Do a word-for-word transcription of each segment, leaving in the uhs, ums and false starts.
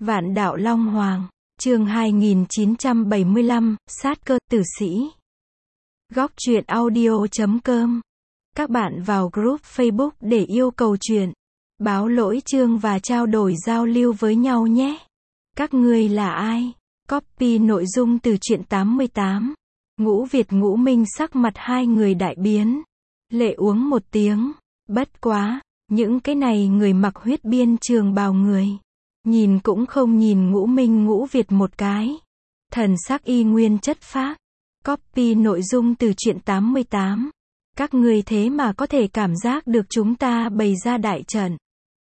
Vạn đạo Long Hoàng, chương hai nghìn chín trăm bảy mươi lăm, sát cơ, tử sĩ. Góc truyện audio chấm com. Các bạn vào group Facebook để yêu cầu truyện, báo lỗi chương và trao đổi giao lưu với nhau nhé. Các ngươi là ai? Copy nội dung từ truyện tám mươi tám. Ngũ Việt Ngũ Minh sắc mặt hai người đại biến. Lệ uống một tiếng. Bất quá, những cái này người mặc huyết biên trường bào người. Nhìn cũng không nhìn Ngũ Minh Ngũ Việt một cái. Thần sắc y nguyên chất phác. Copy nội dung từ truyện tám mươi tám. Các ngươi thế mà có thể cảm giác được chúng ta bày ra đại trận.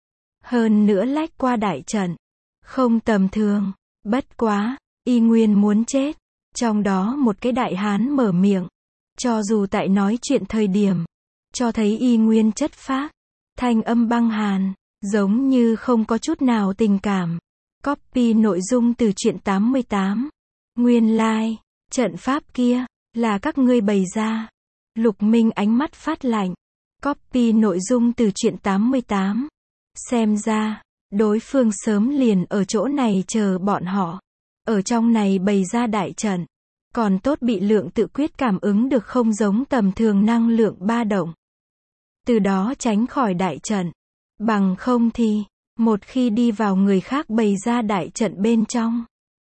Hơn nữa lách qua đại trận. Không tầm thường. Bất quá, y nguyên muốn chết. Trong đó một cái đại hán mở miệng. Cho dù tại nói chuyện thời điểm, cho thấy y nguyên chất phác. Thanh âm băng hàn, giống như không có chút nào tình cảm. Copy nội dung từ truyện tám mươi tám. Nguyên lai, like, trận pháp kia, là các ngươi bày ra. Lục Minh ánh mắt phát lạnh. Copy nội dung từ truyện tám mươi tám. Xem ra, đối phương sớm liền ở chỗ này chờ bọn họ. Ở trong này bày ra đại trận. Còn tốt bị lượng tự quyết cảm ứng được không giống tầm thường năng lượng ba động. Từ đó tránh khỏi đại trận. Bằng không thì, một khi đi vào người khác bày ra đại trận bên trong.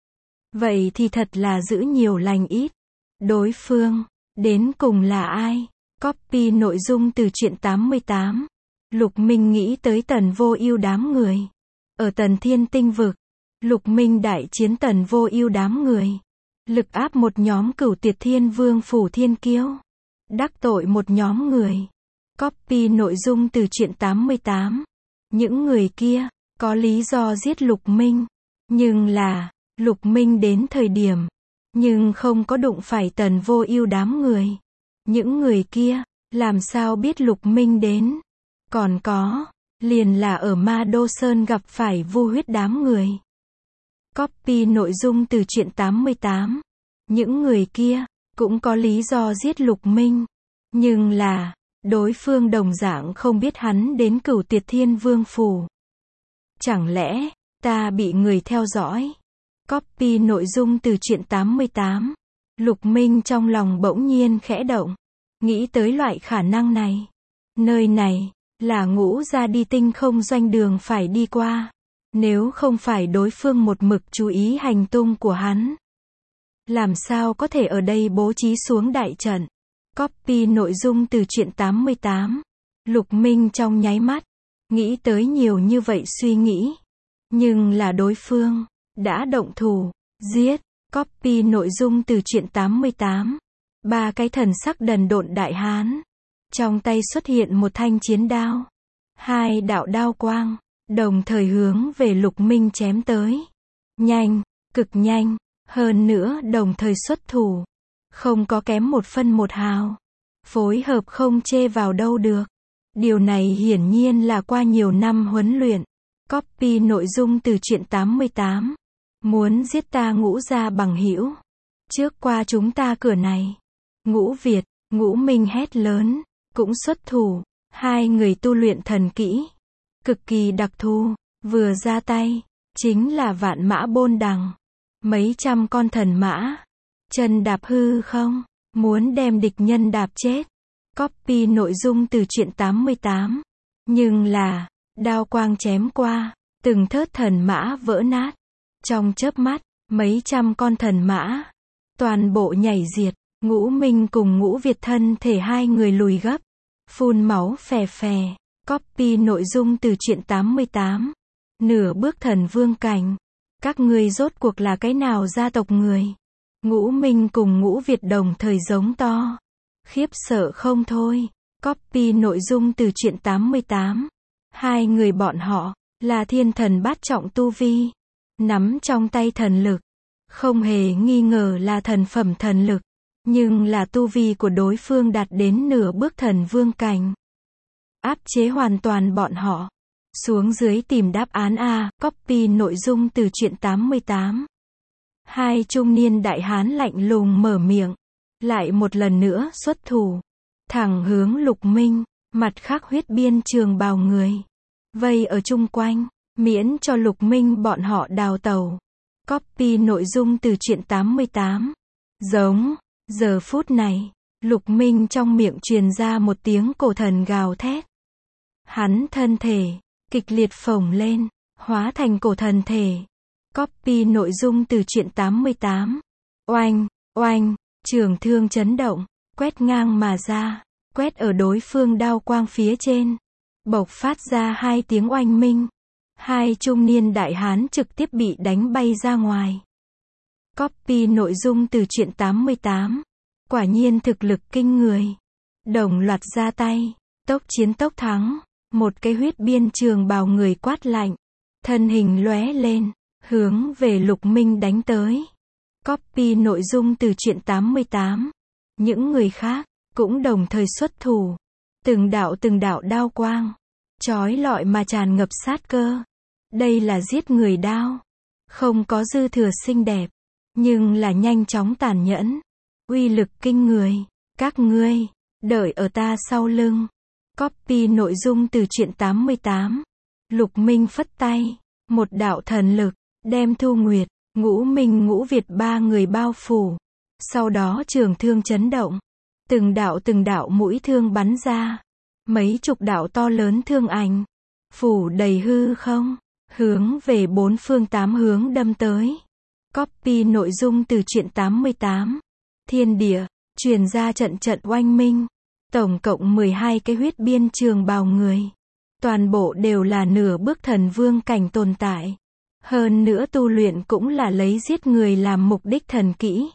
Vậy thì thật là giữ nhiều lành ít. Đối phương, đến cùng là ai? Copy nội dung từ truyện tám mươi tám. Lục Minh nghĩ tới Tần Vô Ưu đám người. Ở Tần Thiên Tinh Vực, Lục Minh đại chiến Tần Vô Ưu đám người. Lực áp một nhóm Cửu Tuyệt Thiên Vương phủ thiên kiêu. Đắc tội một nhóm người. Copy nội dung từ truyện tám mươi tám. Những người kia, có lý do giết Lục Minh. Nhưng là, Lục Minh đến thời điểm. Nhưng không có đụng phải Tần Vô Ưu đám người. Những người kia, làm sao biết Lục Minh đến. Còn có, liền là ở Ma Đô Sơn gặp phải Vu Huyết đám người. Copy nội dung từ truyện tám mươi tám. Những người kia, cũng có lý do giết Lục Minh. Nhưng là, đối phương đồng dạng không biết hắn đến Cửu Tuyệt Thiên Vương phủ. Chẳng lẽ, ta bị người theo dõi? Copy nội dung từ truyện tám mươi tám. Lục Minh trong lòng bỗng nhiên khẽ động. Nghĩ tới loại khả năng này. Nơi này, là Ngũ gia đi tinh không doanh đường phải đi qua. Nếu không phải đối phương một mực chú ý hành tung của hắn. Làm sao có thể ở đây bố trí xuống đại trận? Copy nội dung từ truyện tám mươi tám. Lục Minh trong nháy mắt. Nghĩ tới nhiều như vậy suy nghĩ. Nhưng là đối phương. Đã động thủ. Giết. Copy nội dung từ truyện tám mươi tám. Ba cái thần sắc đần độn đại hán. Trong tay xuất hiện một thanh chiến đao. Hai đạo đao quang. Đồng thời hướng về Lục Minh chém tới. Nhanh. Cực nhanh. Hơn nữa đồng thời xuất thủ. Không có kém một phân một hào. Phối hợp không chê vào đâu được. Điều này hiển nhiên là qua nhiều năm huấn luyện. Copy nội dung từ truyện tám mươi tám. Muốn giết ta Ngũ gia bằng hữu. Trước qua chúng ta cửa này. Ngũ Việt, Ngũ Minh hét lớn. Cũng xuất thủ. Hai người tu luyện thần kỹ. Cực kỳ đặc thù. Vừa ra tay. Chính là vạn mã bôn đằng. Mấy trăm con thần mã. Chân đạp hư không. Muốn đem địch nhân đạp chết. Copy nội dung từ truyện tám mươi tám. Nhưng là, đao quang chém qua. Từng thớt thần mã vỡ nát. Trong chớp mắt, mấy trăm con thần mã. Toàn bộ nhảy diệt. Ngũ Minh cùng Ngũ Việt thân thể hai người lùi gấp. Phun máu phè phè. Copy nội dung từ truyện tám mươi tám. Nửa bước thần vương cảnh. Các ngươi rốt cuộc là cái nào gia tộc người? Ngũ Minh cùng Ngũ Việt đồng thời giống to. Khiếp sợ không thôi. Copy nội dung từ truyện tám mươi tám. Hai người bọn họ, là thiên thần bát trọng tu vi. Nắm trong tay thần lực. Không hề nghi ngờ là thần phẩm thần lực. Nhưng là tu vi của đối phương đạt đến nửa bước thần vương cảnh. Áp chế hoàn toàn bọn họ. Xuống dưới tìm đáp án A. Copy nội dung từ truyện tám mươi tám. Hai trung niên đại hán lạnh lùng mở miệng. Lại một lần nữa xuất thủ. Thẳng hướng Lục Minh. Mặt khác huyết biên trường bào người. Vây ở chung quanh. miễn cho Lục Minh bọn họ đào tẩu. Copy nội dung từ truyện tám mươi tám. Giống. Giờ phút này, Lục Minh trong miệng truyền ra một tiếng cổ thần gào thét. Hắn thân thể kịch liệt phồng lên, hóa thành cổ thần thể. Copy nội dung từ truyện tám mươi tám. Oanh, oanh, trường thương chấn động, quét ngang mà ra, quét ở đối phương đao quang phía trên. Bộc phát ra hai tiếng oanh minh. Hai trung niên đại hán trực tiếp bị đánh bay ra ngoài. Copy nội dung từ truyện tám mươi tám. Quả nhiên thực lực kinh người. Đồng loạt ra tay, tốc chiến tốc thắng. Một cái huyết biên trường bào người quát lạnh, thân hình lóe lên, hướng về Lục Minh đánh tới. Copy nội dung từ truyện tám mươi tám. Những người khác cũng đồng thời xuất thủ. Từng đạo từng đạo đao quang, chói lọi mà tràn ngập sát cơ. Đây là giết người đao, không có dư thừa xinh đẹp, nhưng là nhanh chóng tàn nhẫn, uy lực kinh người. Các ngươi, đợi ở ta sau lưng. Copy nội dung từ truyện tám mươi tám. Lục Minh phất tay, một đạo thần lực, đem Thu Nguyệt, Ngũ Minh Ngũ Việt ba người bao phủ. Sau đó trường thương chấn động. Từng đạo từng đạo mũi thương bắn ra. Mấy chục đạo to lớn thương ảnh, phủ đầy hư không, hướng về bốn phương tám hướng đâm tới. Copy nội dung từ truyện tám mươi tám. Thiên địa, truyền ra trận trận oanh minh. Tổng cộng mười hai cái huyết biên trường bào người. Toàn bộ đều là nửa bước thần vương cảnh tồn tại. Hơn nữa tu luyện cũng là lấy giết người làm mục đích thần kỹ.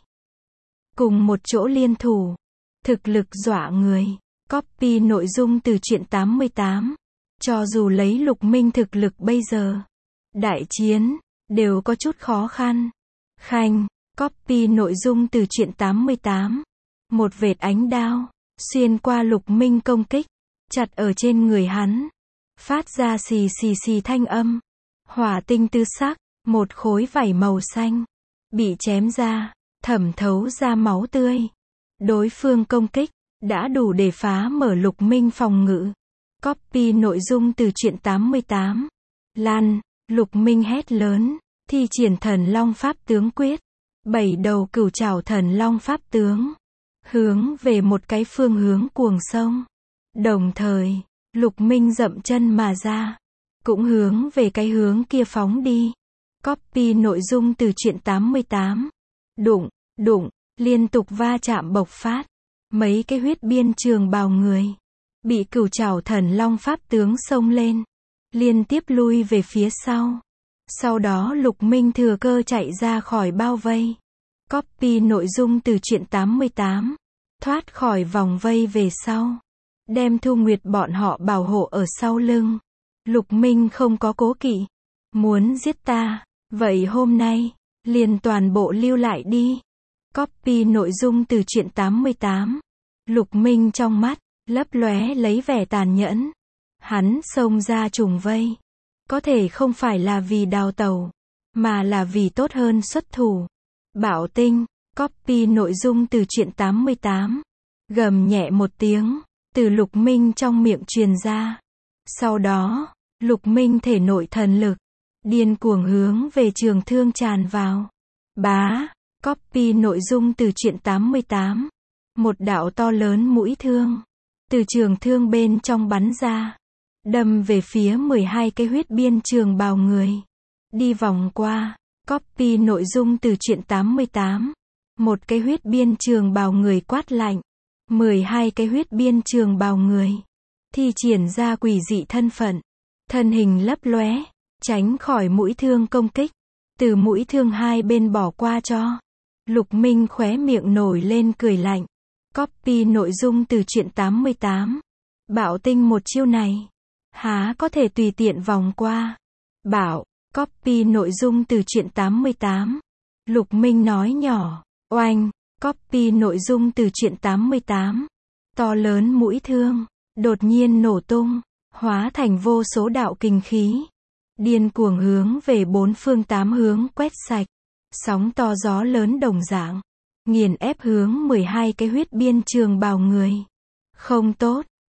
Cùng một chỗ liên thủ. Thực lực dọa người. Copy nội dung từ truyện tám mươi tám. Cho dù lấy Lục Minh thực lực bây giờ, đại chiến, đều có chút khó khăn. Khanh. Copy nội dung từ truyện tám mươi tám. Một vệt ánh đao xuyên qua Lục Minh công kích, chặt ở trên người hắn, phát ra xì xì xì thanh âm. Hỏa tinh tứ sắc, một khối vảy màu xanh bị chém ra, thẩm thấu ra máu tươi. Đối phương công kích đã đủ để phá mở Lục Minh phòng ngự. Copy nội dung từ truyện tám mươi tám. Lan. Lục Minh hét lớn, thi triển Thần Long Pháp Tướng Quyết, bảy đầu cửu trảo Thần Long Pháp Tướng, hướng về một cái phương hướng cuồng sông. Đồng thời, Lục Minh dậm chân mà ra, cũng hướng về cái hướng kia phóng đi. Copy nội dung từ truyện tám mươi tám. Đụng, đụng, liên tục va chạm bộc phát. Mấy cái huyết biên trường bào người bị cửu trảo Thần Long Pháp Tướng xông lên, liên tiếp lui về phía sau. Sau đó Lục Minh thừa cơ chạy ra khỏi bao vây. Copy nội dung từ truyện tám mươi tám. Thoát khỏi vòng vây về sau, đem Thu Nguyệt bọn họ bảo hộ ở sau lưng. Lục Minh không có cố kỵ. Muốn giết ta, vậy hôm nay, liền toàn bộ lưu lại đi. Copy nội dung từ truyện tám mươi tám. Lục Minh trong mắt lấp lóe lấy vẻ tàn nhẫn. Hắn xông ra trùng vây, có thể không phải là vì đào tẩu, mà là vì tốt hơn xuất thủ. Bảo Tinh. Copy nội dung từ truyện tám mươi tám. Gầm nhẹ một tiếng, từ Lục Minh trong miệng truyền ra. Sau đó, Lục Minh thể nội thần lực, điên cuồng hướng về trường thương tràn vào. Bá. Copy nội dung từ truyện tám mươi tám. Một đạo to lớn mũi thương, từ trường thương bên trong bắn ra, đâm về phía mười hai cái huyết biên trường bào người. Đi vòng qua. Copy nội dung từ truyện tám mươi tám. Một cái huyết biên trường bào người quát lạnh. mười hai cái huyết biên trường bào người thi triển ra quỷ dị thân phận, thân hình lấp lóe, tránh khỏi mũi thương công kích, từ mũi thương hai bên bỏ qua cho. Lục Minh khóe miệng nổi lên cười lạnh. Copy nội dung từ truyện tám mươi tám. Bảo Tinh một chiêu này, há có thể tùy tiện vòng qua. Bảo. Copy nội dung từ truyện tám mươi tám. Lục Minh nói nhỏ. Oanh. Copy nội dung từ truyện tám mươi tám. To lớn mũi thương đột nhiên nổ tung, hóa thành vô số đạo kình khí, điên cuồng hướng về bốn phương tám hướng quét sạch. Sóng to gió lớn đồng dạng, nghiền ép hướng mười hai cái huyết biên trường bào người. Không tốt.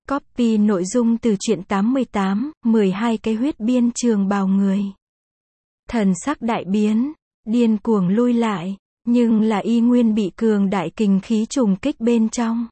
Copy nội dung từ truyện tám mươi tám, mười hai cái huyết biên trường bào người. Thần sắc đại biến, điên cuồng lui lại, nhưng là y nguyên bị cường đại kình khí trùng kích bên trong.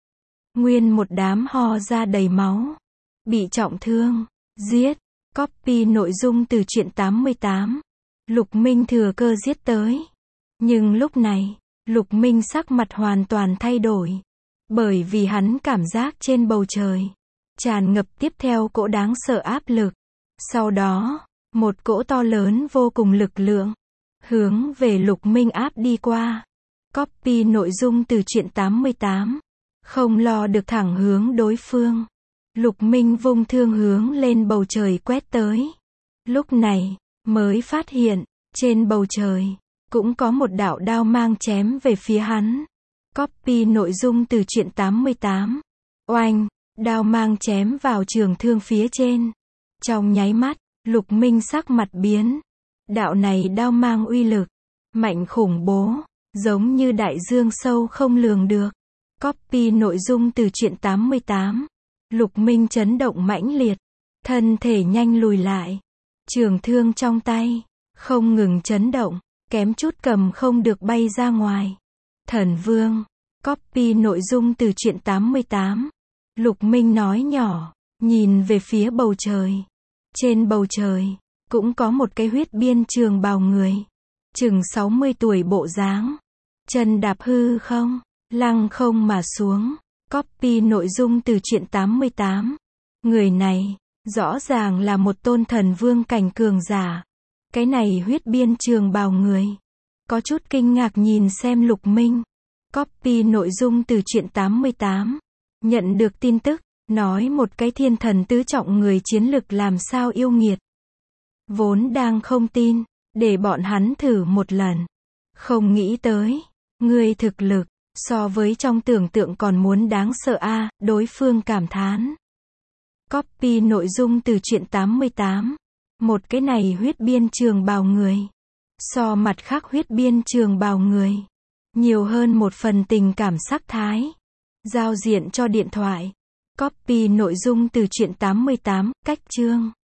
Nguyên một đám ho ra đầy máu, bị trọng thương, giết. Copy nội dung từ truyện tám mươi tám. Lục Minh thừa cơ giết tới. Nhưng lúc này, Lục Minh sắc mặt hoàn toàn thay đổi. Bởi vì hắn cảm giác trên bầu trời tràn ngập tiếp theo cỗ đáng sợ áp lực. Sau đó, một cỗ to lớn vô cùng lực lượng hướng về Lục Minh áp đi qua. Copy nội dung từ truyện tám mươi tám. Không lo được thẳng hướng đối phương. Lục Minh vung thương hướng lên bầu trời quét tới. Lúc này, mới phát hiện, trên bầu trời, cũng có một đạo đao mang chém về phía hắn. Copy nội dung từ truyện tám mươi tám. Oanh, đao mang chém vào trường thương phía trên. Trong nháy mắt, Lục Minh sắc mặt biến. Đạo này đao mang uy lực mạnh khủng bố, giống như đại dương sâu không lường được. Copy nội dung từ truyện tám mươi tám. Lục Minh chấn động mãnh liệt, thân thể nhanh lùi lại. Trường thương trong tay không ngừng chấn động, kém chút cầm không được bay ra ngoài. Thần Vương. Copy nội dung từ truyện tám mươi tám. Lục Minh nói nhỏ, nhìn về phía bầu trời. Trên bầu trời cũng có một cái huyết biên trường bào người, chừng sáu mươi tuổi bộ dáng, chân đạp hư không, lăng không mà xuống. Copy nội dung từ truyện tám mươi tám. Người này rõ ràng là một tôn thần vương cảnh cường giả. Cái này huyết biên trường bào người có chút kinh ngạc nhìn xem Lục Minh. Copy nội dung từ truyện tám mươi tám. Nhận được tin tức, nói một cái thiên thần tứ trọng người chiến lực làm sao yêu nghiệt. Vốn đang không tin, để bọn hắn thử một lần. Không nghĩ tới, người thực lực so với trong tưởng tượng còn muốn đáng sợ a, à, đối phương cảm thán. Copy nội dung từ truyện tám mươi tám. Một cái này huyết biên trường bào người, so mặt khác huyết biên trường bào người, nhiều hơn một phần tình cảm sắc thái. Giao diện cho điện thoại. Copy nội dung từ truyện tám mươi tám, cách chương.